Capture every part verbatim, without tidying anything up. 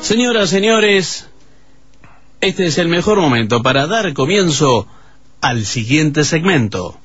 Señoras, señores, este es el mejor momento para dar comienzo al siguiente segmento.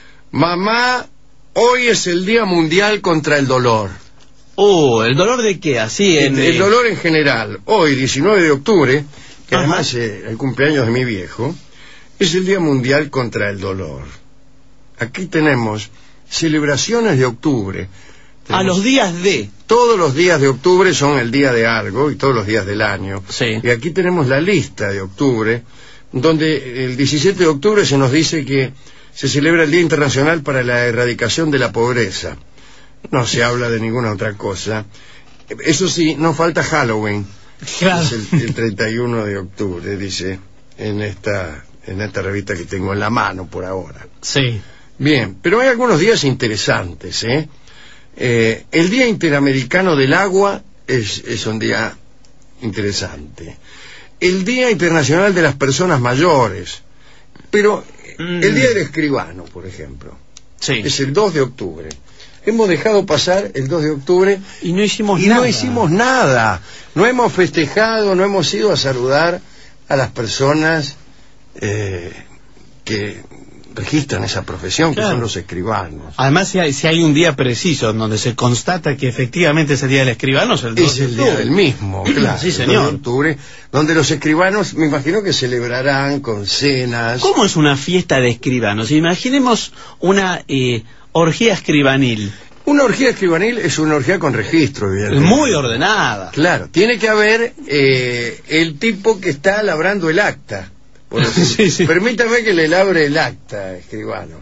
Mamá, hoy es el Día Mundial contra el Dolor. Oh, ¿el dolor de qué? Así en... El, el dolor en general. Hoy, diecinueve de octubre, que Ajá. además es eh, el cumpleaños de mi viejo, es el Día Mundial contra el Dolor. Aquí tenemos celebraciones de octubre. A los días de... Todos los días de octubre son el día de algo y todos los días del año. Sí. Y aquí tenemos la lista de octubre, donde el diecisiete de octubre se nos dice que se celebra el Día Internacional para la Erradicación de la Pobreza. No se habla de ninguna otra cosa. Eso sí, no falta Halloween. Claro. Es el, el treinta y uno de octubre, dice en esta, en esta revista que tengo en la mano por ahora. Sí. Bien, pero hay algunos días interesantes, ¿eh? Eh, el Día Interamericano del Agua es, es un día interesante. El Día Internacional de las Personas Mayores. Pero mm. el Día del Escribano, por ejemplo, sí. es el dos de octubre. Hemos dejado pasar el dos de octubre y no hicimos y nada. no hicimos nada. No hemos festejado, no hemos ido a saludar a las personas eh, que registran esa profesión, claro, que son los escribanos. Además, si hay, si hay un día preciso en donde se constata que efectivamente es el día del escribano, es el dos es de el octubre. día del mismo, claro, sí, señor. el dos de octubre, donde los escribanos, me imagino que celebrarán con cenas. ¿Cómo es una fiesta de escribanos? Imaginemos una eh, orgía escribanil. Una orgía escribanil es una orgía con registro, evidentemente. Muy ordenada. Claro, tiene que haber eh, el tipo que está labrando el acta. Sí, sí. Permítame que le labre el acta, escribano.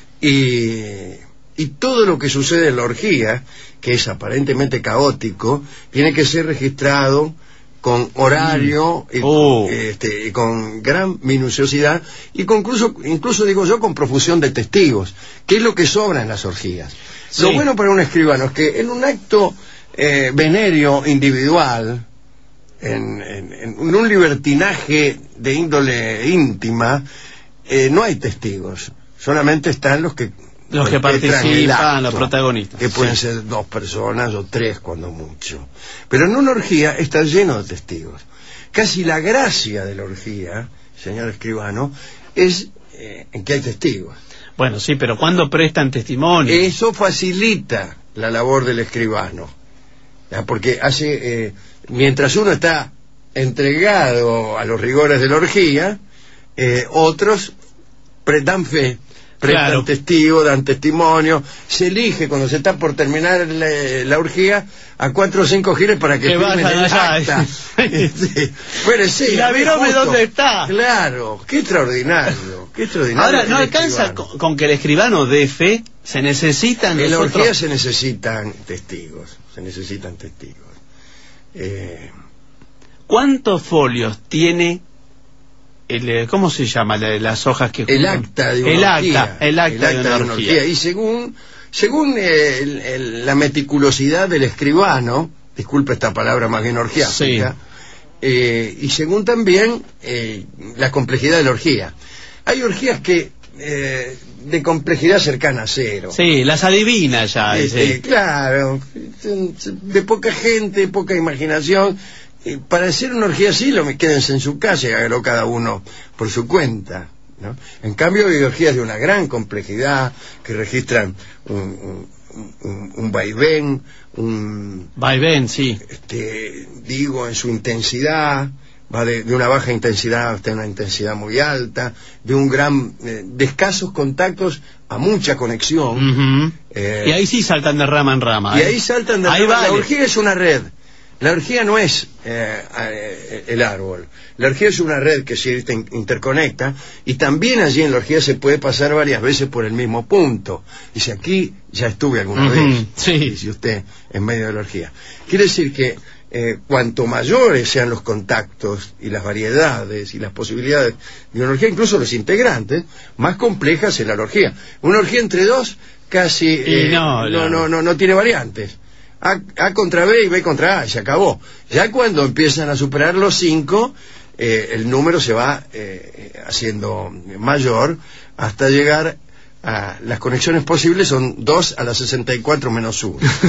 Y, y todo lo que sucede en la orgía, que es aparentemente caótico, tiene que ser registrado con horario mm. y, oh. este, y con gran minuciosidad y con incluso, incluso digo yo, con profusión de testigos, que es lo que sobra en las orgías. Sí. Lo bueno para un escribano es que en un acto eh, venéreo individual, En, en, en un libertinaje de índole íntima, eh, no hay testigos, solamente están los que los que participan, los protagonistas, que pueden sí. ser dos personas o tres cuando mucho, pero en una orgía está lleno de testigos. Casi la gracia de la orgía, señor escribano, es eh, en que hay testigos. Bueno, sí, pero ¿cuándo prestan testimonio? Eso facilita la labor del escribano, ¿ya? Porque hace eh, mientras uno está entregado a los rigores de la orgía, eh, otros dan fe, prestan claro. testigo, dan testimonio, se elige cuando se está por terminar la, la orgía a cuatro o cinco giles para que, que firmen el allá. acta. sí. Bueno, sí, ¿y la virome dónde está? Claro, qué extraordinario, qué extraordinario. Ahora, ¿no alcanza con, con que el escribano dé fe? Se necesitan... En nosotros... la orgía se necesitan testigos, se necesitan testigos. Eh... ¿Cuántos folios tiene el, cómo se llama la, las hojas que el acta de una el orgía, acta el acta, el acta de, una de una orgía? orgía y según según eh, el, el, la meticulosidad del escribano, disculpe esta palabra más bien orgiástica, sí. eh, y según también eh, la complejidad de la orgía, hay orgías que eh, de complejidad cercana a cero. Sí, las adivina ya. Eh, eh, claro, de poca gente, poca imaginación. Eh, para hacer una orgía así, lo me quédense en su casa y hágalo cada uno por su cuenta, ¿no? En cambio, hay orgías de una gran complejidad que registran un, un, un, un vaivén, un vaivén, sí. Este, digo, en su intensidad. Va de, de una baja intensidad hasta una intensidad muy alta, de un gran, eh, de escasos contactos a mucha conexión. Uh-huh. eh, y ahí sí saltan de rama en rama. Y ¿eh? ahí saltan de ahí rama. Vale. La orgía es una red. La orgía no es eh, eh, el árbol. La orgía es una red que se interconecta, y también allí en la orgía se puede pasar varias veces por el mismo punto. Dice, aquí ya estuve alguna uh-huh. vez, sí. dice usted, en medio de la orgía. Quiere decir que Eh, cuanto mayores sean los contactos y las variedades y las posibilidades de una orgía, incluso los integrantes, más complejas es la orgía. Una orgía entre dos casi eh, no, no, no, no, no tiene variantes. A, A contra B y B contra A, y se acabó. Ya cuando empiezan a superar los cinco, eh, el número se va eh, haciendo mayor hasta llegar a las conexiones posibles, son dos a la sesenta y cuatro menos uno.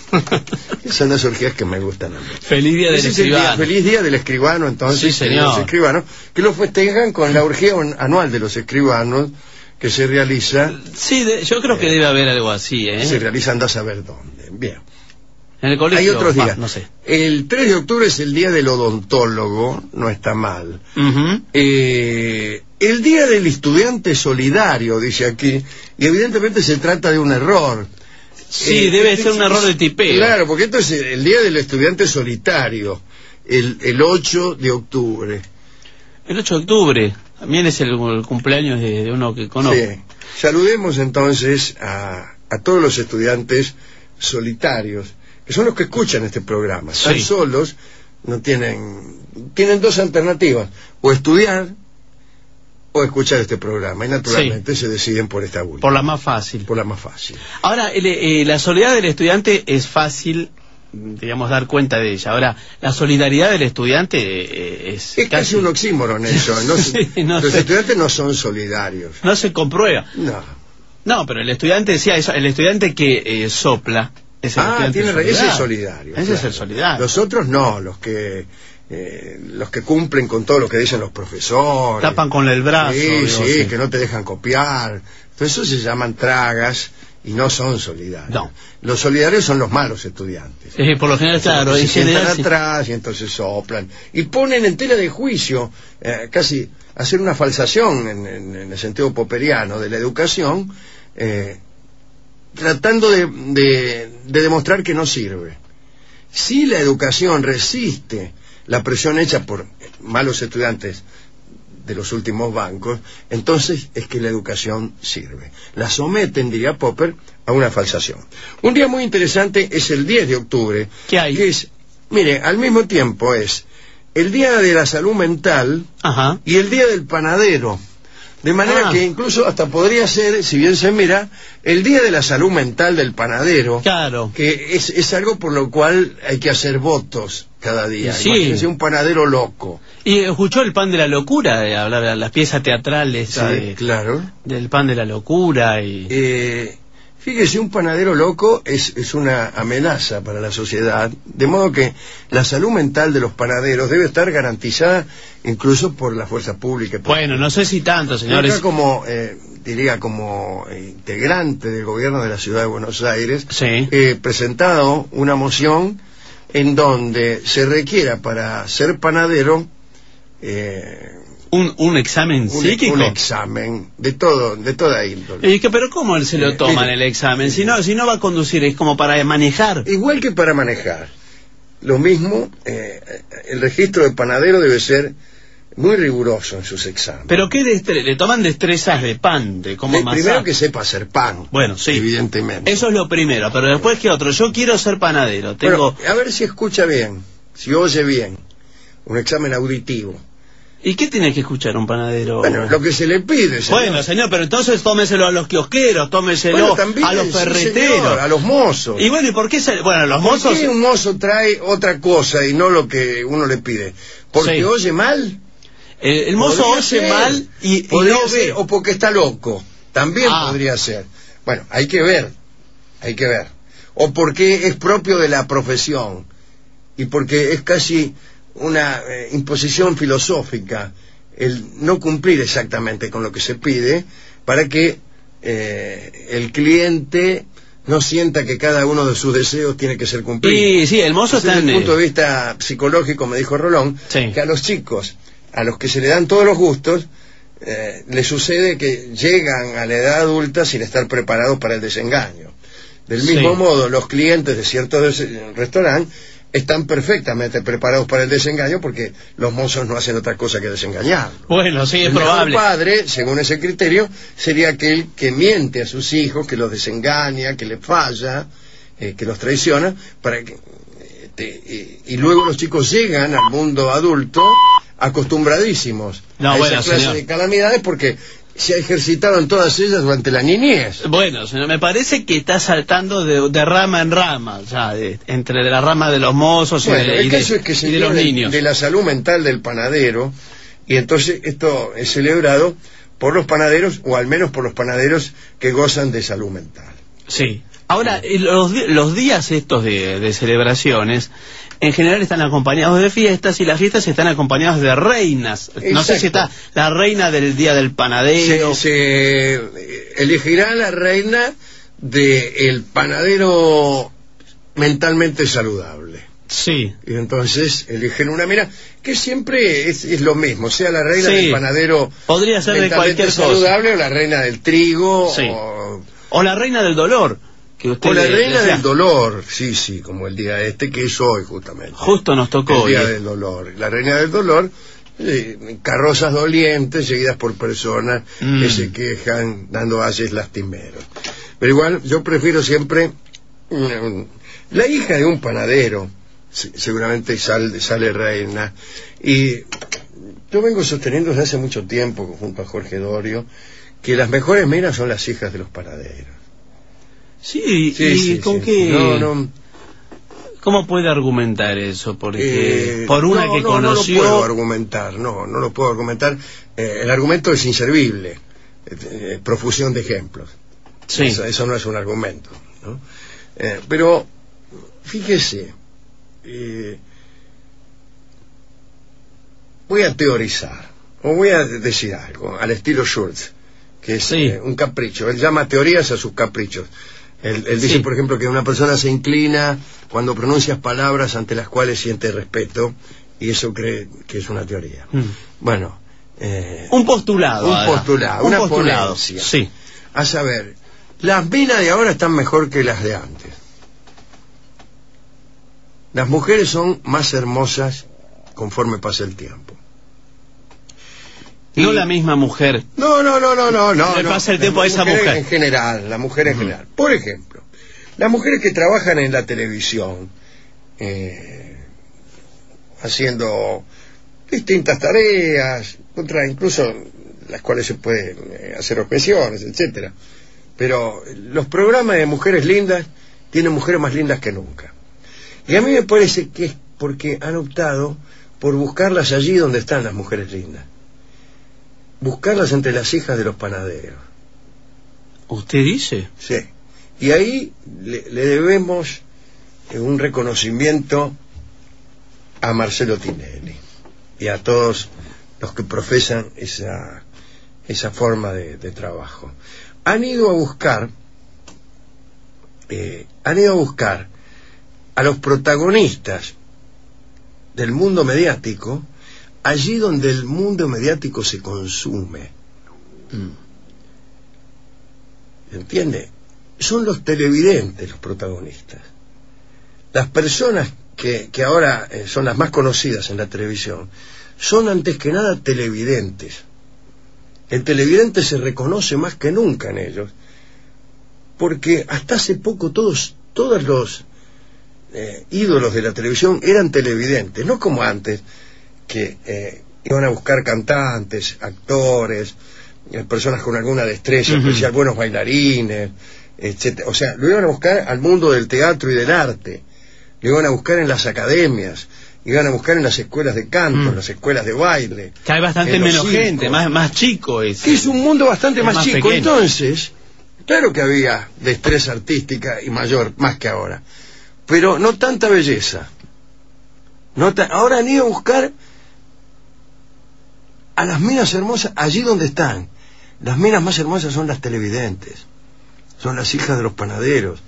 Son las orgías que me gustan a mí. Feliz día del Ese es el día- escribano. feliz día del escribano, entonces. Sí, de señor. los escribanos, que lo festejan con la orgía anual de los escribanos, que se realiza, Sí, de- yo creo que debe haber algo así, ¿eh? se realiza anda a saber dónde. Bien. En el colegio. Hay otros bah, días. no sé. El tres de octubre es el día del odontólogo, no está mal. Ujú. Eh, el día del estudiante solidario, dice aquí, y evidentemente se trata de un error. Sí, Eh, debe este ser un es- error de tipeo. Claro, porque esto es el día del estudiante solitario, el, el ocho de octubre. El ocho de octubre. También es el, el cumpleaños de, de uno que conozco. Sí. Saludemos entonces a, a todos los estudiantes solitarios, que son los que escuchan este programa. Están Sí. solos, no tienen, tienen dos alternativas, o estudiar o escuchar este programa, y naturalmente se deciden por esta última, Por la más fácil. por la más fácil. Ahora, el, eh, la soledad del estudiante es fácil, digamos, dar cuenta de ella. Ahora, la solidaridad del estudiante eh, es, Es casi un oxímoron eso, ¿no? Sí, no Los sé. estudiantes no son solidarios. No se comprueba. No. No, pero el estudiante decía eso, el estudiante que eh, sopla es el Ah, estudiante tiene ra- ese solidario. es solidario. Ese es claro. el solidario. Los otros no, los que eh, los que cumplen con todo lo que dicen los profesores. Tapan con el brazo. Sí, digo, sí, sí. que no te dejan copiar. Entonces eso se llaman tragas y no son solidarios. No. Los solidarios son los malos estudiantes. Eh, por lo general, claro, se en sientan general, sí. atrás y entonces soplan y ponen en tela de juicio, eh, casi hacer una falsación en, en- en el sentido popperiano de la educación, eh, tratando de, de- de demostrar que no sirve. Si la educación resiste la presión hecha por malos estudiantes de los últimos bancos, entonces es que la educación sirve. La someten, diría Popper, a una falsación. Un día muy interesante es el diez de octubre, ¿Qué hay? que es, mire, al mismo tiempo es el Día de la Salud Mental Ajá. y el Día del Panadero. De manera Ah. que incluso hasta podría ser, si bien se mira, el Día de la Salud Mental del Panadero, Claro. que es, es algo por lo cual hay que hacer votos cada día. Sí. Imagínense un panadero loco. Y escuchó el pan de la locura, de hablar de las piezas teatrales Sí, de- claro. del pan de la locura y Eh, fíjese, un panadero loco es, es una amenaza para la sociedad, de modo que la salud mental de los panaderos debe estar garantizada incluso por la fuerza pública. bueno, no sé si tanto, señores. Acá como, eh, diría, como eh, integrante del gobierno de la Ciudad de Buenos Aires, Sí. he presentado una moción en donde se requiera para ser panadero eh, Un, un examen un, psíquico. un examen de todo, de toda índole. Y que, pero ¿cómo él se lo Eh, toma en mire. el examen? Si no, si no va a conducir, es como para manejar. Igual que para manejar. Lo mismo, eh, el registro de panadero debe ser muy riguroso en sus exámenes. Pero ¿qué destre- le toman destrezas de pan, de cómo De- amasar? primero que sepa hacer pan. Bueno, sí. Evidentemente. Eso es lo primero, pero después ¿qué otro? Yo quiero ser panadero, tengo... Bueno, a ver si escucha bien, si oye bien. Un examen auditivo. ¿Y qué tiene que escuchar un panadero? Bueno, lo que se le pide, señor. Bueno, señor, pero entonces tómeselo a los kiosqueros, tómeselo Bueno, también, a los sí, ferreteros. señor, a los mozos. Y bueno, ¿y por qué se... Bueno, los ¿Por mozos... qué un mozo trae otra cosa y no lo que uno le pide? ¿Porque Sí. oye mal? El, el mozo Podría oye ser. mal y, y Podría no ser, ve. o porque está loco. También Ah. podría ser. Bueno, hay que ver. Hay que ver. O porque es propio de la profesión. Y porque es casi una eh, imposición filosófica el no cumplir exactamente con lo que se pide para que eh, el cliente no sienta que cada uno de sus deseos tiene que ser cumplido. Y sí, el mozo Desde está el en... punto de vista psicológico, me dijo Rolón, Sí. que a los chicos, a los que se le dan todos los gustos, eh, les sucede que llegan a la edad adulta sin estar preparados para el desengaño. Del mismo Sí. modo, los clientes de ciertos des- restaurantes están perfectamente preparados para el desengaño porque los mozos no hacen otra cosa que desengañar. Bueno, sí, es El mejor probable. padre, según ese criterio, sería aquel que miente a sus hijos, que los desengaña, que les falla, eh, que los traiciona, para que, este, y, y luego los chicos llegan al mundo adulto acostumbradísimos No, a bueno, esa clase señor. de calamidades porque se ha ejercitado en todas ellas durante la niñez. Bueno, señor, me parece que está saltando de, de rama en rama, ya, de- entre la rama de los mozos y, Bueno, de, y el de- caso es que se y de habla los de, niños. de la salud mental del panadero, y entonces esto es celebrado por los panaderos, o al menos por los panaderos que gozan de salud mental. Sí. Ahora, los, los días estos de, de celebraciones, en general están acompañados de fiestas, y las fiestas están acompañadas de reinas. Exacto. No sé si está la reina del Día del Panadero. Se, se elegirá la reina del panadero mentalmente saludable. Sí. Y entonces eligen una, mira, que siempre es, es lo mismo, sea la reina sí. del panadero podría ser de cualquier saludable cosa. O la reina del trigo, sí. o... o la reina del dolor. Que usted o la le, reina le del dolor, sí, sí, como el día este, que es hoy justamente. Justo nos tocó el día hoy. del dolor. La reina del dolor, eh, carrozas dolientes seguidas por personas mm. que se quejan dando haces lastimeros. Pero igual yo prefiero siempre mm, la hija de un panadero, seguramente sale, sale reina. Y yo vengo sosteniendo desde hace mucho tiempo junto a Jorge Dorio que las mejores minas son las hijas de los panaderos. Sí, sí, y sí, con sí. qué... No, no... ¿Cómo puede argumentar eso? Porque eh, por una no, que no, conoció... No lo puedo argumentar, no, no lo puedo argumentar. Eh, el argumento es inservible, eh, eh, profusión de ejemplos. Sí. Eso, eso no es un argumento, ¿no? Eh, pero, fíjese, eh, voy a teorizar, o voy a decir algo, al estilo Schultz, que es sí. eh, un capricho. Él llama teorías a sus caprichos. Él, él dice, sí. por ejemplo, que una persona se inclina cuando pronuncias palabras ante las cuales siente respeto, y eso cree que es una teoría. Mm. Bueno, eh, un postulado. Un postulado, un una postulado. ponencia. Sí. A saber, las minas de ahora están mejor que las de antes. Las mujeres son más hermosas conforme pasa el tiempo. No y... la misma mujer. No, no, no, no, no. no Le no. pasa el tiempo a esa mujer. En general, la mujer en uh-huh. general. Por ejemplo, las mujeres que trabajan en la televisión, eh, haciendo distintas tareas, contra incluso las cuales se pueden eh, hacer objeciones, etcétera. Pero los programas de mujeres lindas tienen mujeres más lindas que nunca. Y a mí me parece que es porque han optado por buscarlas allí donde están las mujeres lindas. Buscarlas entre las hijas de los panaderos. ¿Usted dice? Sí. Y ahí le, le debemos eh, un reconocimiento a Marcelo Tinelli y a todos los que profesan esa, esa forma de, de trabajo. Han ido a buscar, eh, han ido a buscar a los protagonistas del mundo mediático allí donde el mundo mediático se consume. Mm. ¿Entiende? Son los televidentes los protagonistas. Las personas que, que ahora eh, son las más conocidas en la televisión son antes que nada televidentes. El televidente se reconoce más que nunca en ellos, porque hasta hace poco todos, todos los eh, ídolos de la televisión eran televidentes, no como antes, que eh, iban a buscar cantantes, actores, eh, personas con alguna destreza uh-huh. especial, buenos bailarines, etcétera. O sea, lo iban a buscar al mundo del teatro y del arte, lo iban a buscar en las academias, iban a buscar en las escuelas de canto, mm. en las escuelas de baile. Que hay bastante menos circos. gente, más, más chico. Es, que es un mundo bastante más, más chico. Pequeño. Entonces, claro que había destreza artística y mayor, más que ahora, pero no tanta belleza. No ta- ahora han ido a buscar a las minas hermosas allí donde están. Las minas más hermosas son las televidentes, son las hijas de los panaderos,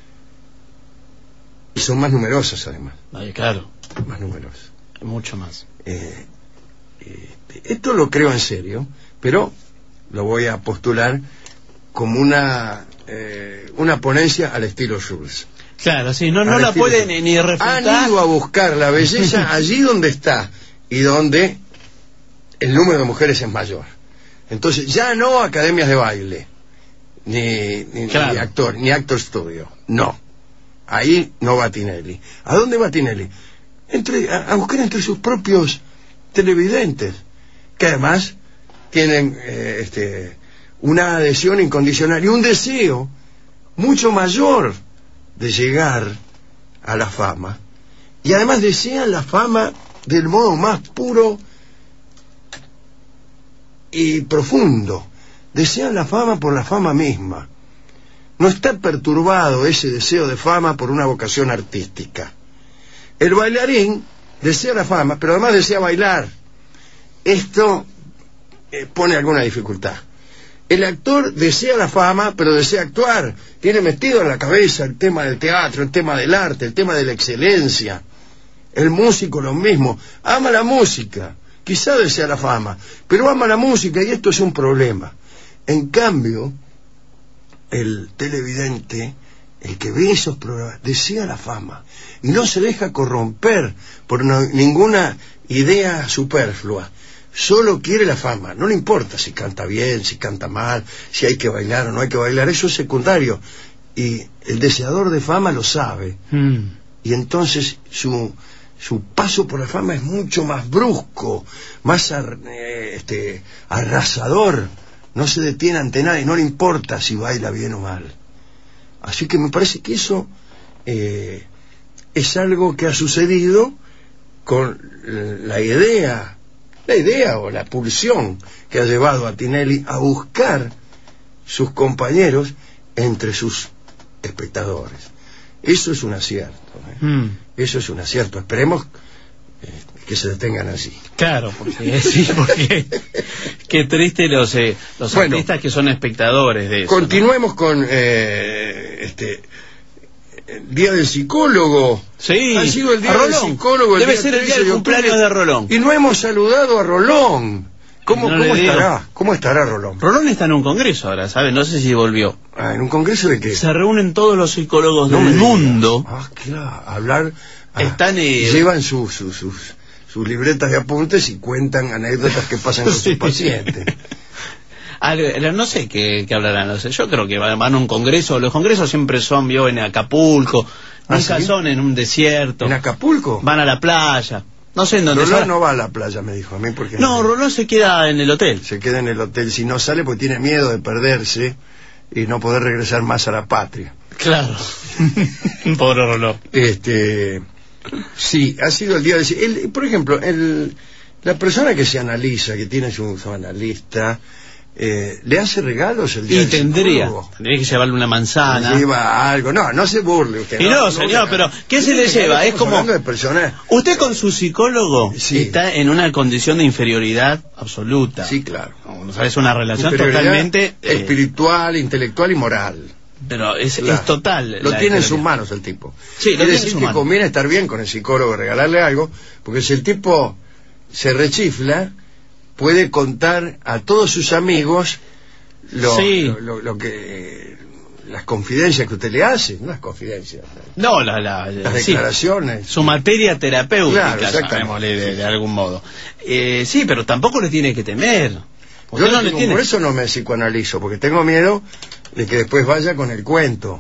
y son más numerosas además. Ay, claro. Más numerosas. Mucho más. Eh, eh, esto lo creo en serio, pero lo voy a postular como una eh, una ponencia al estilo Schultz. Claro, sí, no, no la pueden ni, ni refutar. Han ido a buscar la belleza allí donde está y donde el número de mujeres es mayor. Entonces ya no academias de baile, ni, ni, claro. ni actor, ni actor studio, no. Ahí no va Tinelli. ¿A dónde va Tinelli? Entre, a, a buscar entre sus propios televidentes, que además tienen eh, este, una adhesión incondicional y un deseo mucho mayor de llegar a la fama, y además desean la fama del modo más puro y profundo. Desean la fama por la fama misma. no está perturbado ese deseo de fama por una vocación artística. El bailarín desea la fama, pero además desea bailar. Esto eh, pone alguna dificultad. El actor desea la fama, pero desea actuar. Tiene metido en la cabeza el tema del teatro, el tema del arte, el tema de la excelencia. El músico lo mismo. Ama la música. Quizá desea la fama, pero ama la música y esto es un problema. En cambio, el televidente, el que ve esos programas, desea la fama y no se deja corromper por no, ninguna idea superflua. Solo quiere la fama, no le importa si canta bien, si canta mal, si hay que bailar o no hay que bailar, eso es secundario. Y el deseador de fama lo sabe. Mm. Y entonces su, su paso por la fama es mucho más brusco, más ar, eh, este, arrasador. No se detiene ante nadie, no le importa si baila bien o mal. Así que me parece que eso eh, es algo que ha sucedido con la idea la idea o la pulsión que ha llevado a Tinelli a buscar sus compañeros entre sus espectadores. Eso es un acierto, ¿eh? Mm. Eso es un acierto. Esperemos eh, que se detengan así. Claro, porque sí, porque qué triste los eh, los bueno, artistas que son espectadores de eso. Continuemos, ¿no?, con eh, este el día del psicólogo. Sí, ha sido el día del psicólogo. El Debe día ser el día del cumpleaños de Rolón. Y no hemos saludado a Rolón. ¿Cómo, no ¿cómo estará? ¿Cómo estará Rolón? Rolón está en un congreso ahora, ¿sabes? No sé si volvió. Ah, ¿en un congreso de qué? Se reúnen todos los psicólogos no del mundo. Ah, claro, hablar. Ah, Están eh... llevan sus sus sus sus libretas de apuntes y cuentan anécdotas que pasan con sí. sus pacientes. No sé qué, qué hablarán, no sé. Yo creo que van a un congreso. Los congresos siempre son, vio, en Acapulco. ¿Ah, nunca sí? son en un desierto. ¿En Acapulco? Van a la playa. No sé en dónde. Rolón no va a la playa, me dijo a mí. Porque no, no, Rolón se queda en el hotel. Se queda en el hotel. Si no sale, porque tiene miedo de perderse y no poder regresar más a la patria. Claro. Pobre Rolón. Este, sí, ha sido el día de... El, por ejemplo, el, la persona que se analiza, que tiene su, su analista... Eh, ¿le hace regalos el día y tendría psicólogo? Tendría que llevarle una manzana. Le lleva algo. No, no se burle usted. Y no, no señor, no, pero ¿qué se le lleva? Es como... Usted con su psicólogo sí. está en una condición de inferioridad absoluta. Sí, claro. O sea, es una relación totalmente... espiritual, eh... intelectual y moral. Pero es, claro. es total. Lo tiene en sus manos el tipo. Sí, lo Quiere tiene decir en su que mano. Conviene estar bien con el psicólogo, regalarle algo, porque si el tipo se rechifla... puede contar a todos sus amigos lo, sí. lo, lo, lo que las confidencias que usted le hace, no las confidencias, no la, la, las sí. declaraciones, su materia terapéutica, claro, llamémosle de, de algún modo. Eh, sí, pero tampoco le tiene que temer. Yo no le tiene... Por eso no me psicoanalizo, porque tengo miedo de que después vaya con el cuento.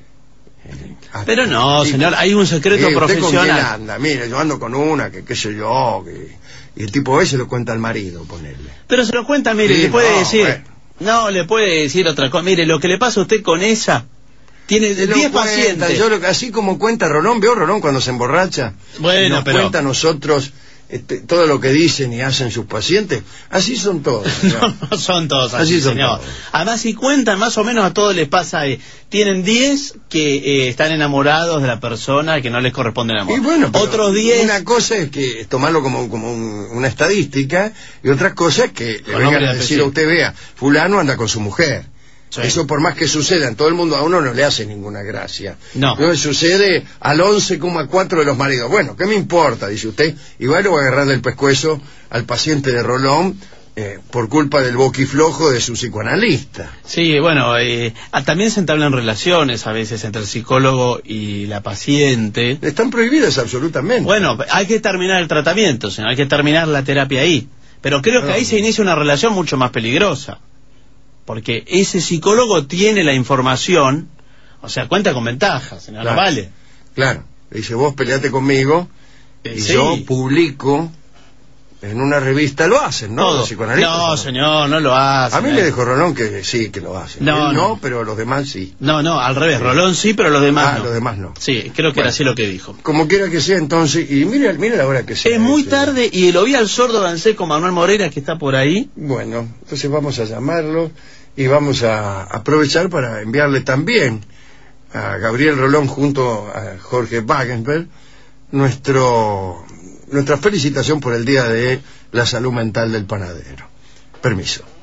Pero no, señor, hay un secreto ¿usted profesional. ¿Con quién anda? Mire, yo ando con una, que qué sé yo, que... y el tipo ese lo cuenta al marido, ponerle. Pero se lo cuenta, mire, sí, le puede no, decir, bueno. no, le puede decir otra cosa. Mire, lo que le pasa a usted con esa, tiene diez pacientes. Yo lo, así como cuenta Rolón, ¿veo Rolón cuando se emborracha? Bueno, nos pero... cuenta a nosotros este, todo lo que dicen y hacen sus pacientes. Así son todos. no, no son todos así, así son señor. Todos. Además, si cuentan, más o menos a todos les pasa, eh, tienen diez que eh, están enamorados de la persona que no les corresponde el amor. Y bueno, otros diez... Una cosa es que tomarlo como, como un, una estadística, y otra cosa es que le vengan a decir a usted, vea, fulano anda con su mujer. Sí. Eso, por más que suceda en todo el mundo, a uno no le hace ninguna gracia. No. No sucede al once coma cuatro de los maridos. Bueno, ¿qué me importa? Dice usted. Igual le voy a agarrar del pescuezo al paciente de Rolón eh, por culpa del boquiflojo de su psicoanalista. Sí, bueno, eh, también se entablan relaciones a veces entre el psicólogo y la paciente. Están prohibidas absolutamente. Bueno, hay que terminar el tratamiento, señor, hay que terminar la terapia ahí. Pero creo no. que ahí se inicia una relación mucho más peligrosa. Porque ese psicólogo tiene la información, o sea, cuenta con ventajas, señor, claro, no vale. Claro, le dice, vos peleate conmigo, eh, y sí. yo publico en una revista, lo hacen, ¿no? Todo. Los psicoanalistas, no, ¿no? señor, no lo hacen. A mí eh. me dijo Rolón que sí, que lo hacen. No, Él no, no, pero los demás sí. No, no, al revés, Rolón sí, pero los demás ah, no. los demás no. Sí, creo que bueno, era así lo que dijo. Como quiera que sea, entonces, y mire, mire la hora que sea. Es muy ese, tarde, y lo vi al sordo dancé con Manuel Moreira, que está por ahí. Bueno, entonces vamos a llamarlo. y vamos a aprovechar para enviarle también a Gabriel Rolón junto a Jorge Wagenberg nuestro nuestra felicitación por el Día de la Salud Mental del Panadero. Permiso.